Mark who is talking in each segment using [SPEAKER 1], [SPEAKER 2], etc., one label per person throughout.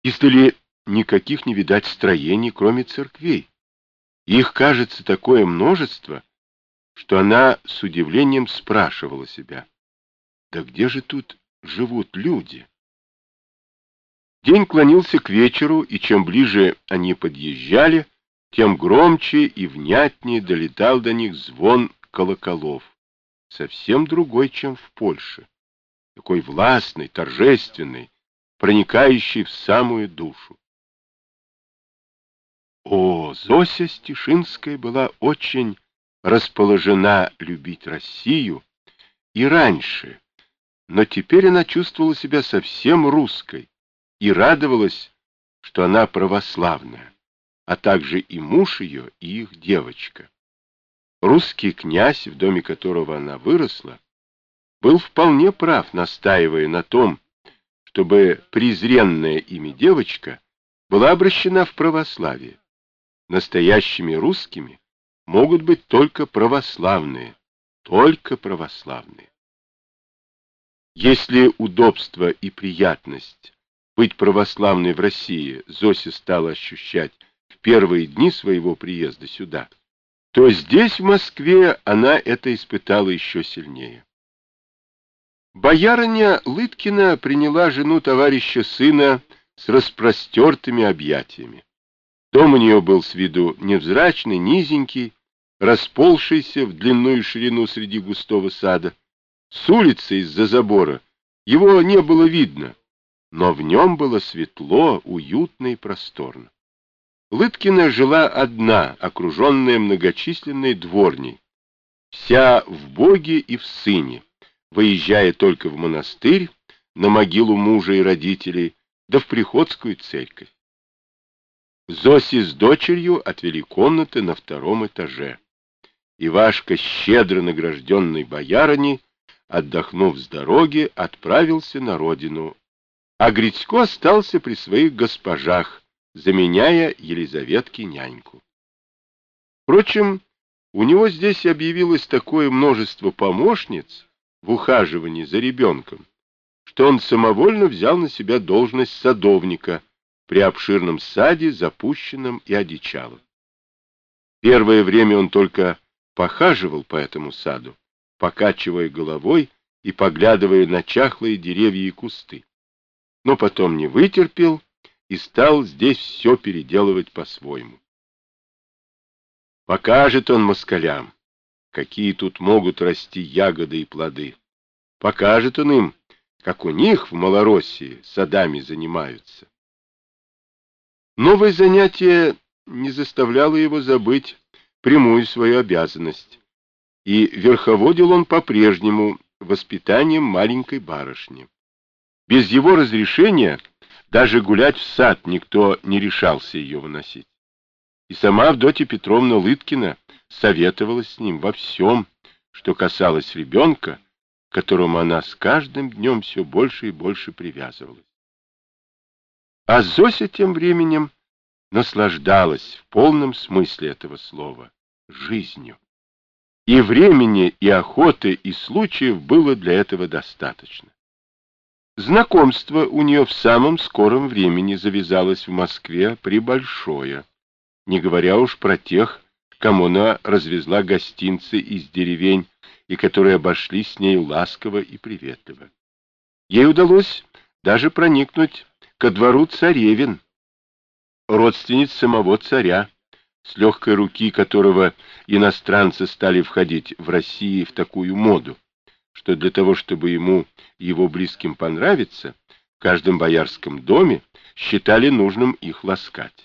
[SPEAKER 1] Издали никаких не видать строений, кроме церквей. Их, кажется, такое множество, что она с удивлением спрашивала себя: да где же тут живут люди? День клонился к вечеру, и чем ближе они подъезжали, тем громче и внятнее долетал до них звон колоколов, совсем другой, чем в Польше, такой властный, торжественный, проникающий в самую душу. О, Зося Стишинская была очень расположена любить Россию и раньше, но теперь она чувствовала себя совсем русской и радовалась, что она православная, а также и муж ее, и их девочка. Русский князь, в доме которого она выросла, был вполне прав, настаивая на том, чтобы презренная ими девочка была обращена в православие. Настоящими русскими могут быть только православные, только православные. Если удобство и приятность быть православной в России Зося стала ощущать в первые дни своего приезда сюда, то здесь, в Москве, она это испытала еще сильнее. Боярыня Лыткина приняла жену товарища сына с распростертыми объятиями. Дом у нее был с виду невзрачный, низенький, расползшийся в длину и ширину среди густого сада. С улицы из-за забора его не было видно, но в нем было светло, уютно и просторно. Лыткина жила одна, окруженная многочисленной дворней, вся в Боге и в Сыне, выезжая только в монастырь, на могилу мужа и родителей, да в приходскую церковь. Зосе с дочерью отвели комнаты на втором этаже. Ивашка, щедро награжденный боярыней, отдохнув с дороги, отправился на родину, а Грицько остался при своих госпожах, заменяя Елизаветке няньку. Впрочем, у него здесь объявилось такое множество помощниц в ухаживании за ребенком, что он самовольно взял на себя должность садовника при обширном саде, запущенном и одичалом. Первое время он только похаживал по этому саду, покачивая головой и поглядывая на чахлые деревья и кусты, но потом не вытерпел и стал здесь все переделывать по-своему. Покажет он москалям, какие тут могут расти ягоды и плоды. Покажет он им, как у них в Малороссии садами занимаются. Новое занятие не заставляло его забыть прямую свою обязанность, и верховодил он по-прежнему воспитанием маленькой барышни. Без его разрешения даже гулять в сад никто не решался ее выносить. И сама Авдотья Петровна Лыткина советовалась с ним во всем, что касалось ребенка, к которому она с каждым днем все больше и больше привязывалась. А Зося тем временем наслаждалась в полном смысле этого слова жизнью. И времени, и охоты, и случаев было для этого достаточно. Знакомство у нее в самом скором времени завязалось в Москве прибольшое, не говоря уж про тех, кому она развезла гостинцы из деревень и которые обошлись с ней ласково и приветливо. Ей удалось даже проникнуть ко двору царевин, родственниц самого царя, с легкой руки которого иностранцы стали входить в России в такую моду, что для того, чтобы ему и его близким понравиться, в каждом боярском доме считали нужным их ласкать.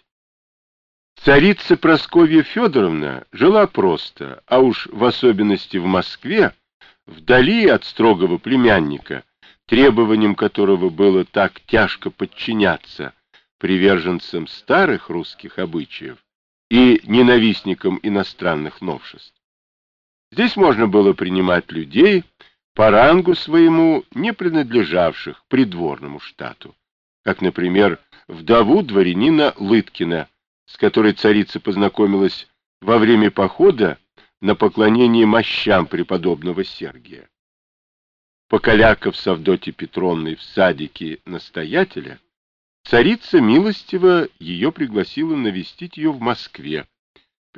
[SPEAKER 1] Царица Прасковья Федоровна жила просто, а уж в особенности в Москве, вдали от строгого племянника, требованиям которого было так тяжко подчиняться приверженцам старых русских обычаев и ненавистникам иностранных новшеств. Здесь можно было принимать людей по рангу своему, не принадлежавших придворному штату, как, например, вдову дворянина Лыткина, с которой царица познакомилась во время похода на поклонение мощам преподобного Сергия. Покаляков с Авдотьей Петровной в садике настоятеля, Царица милостиво ее пригласила навестить ее в Москве,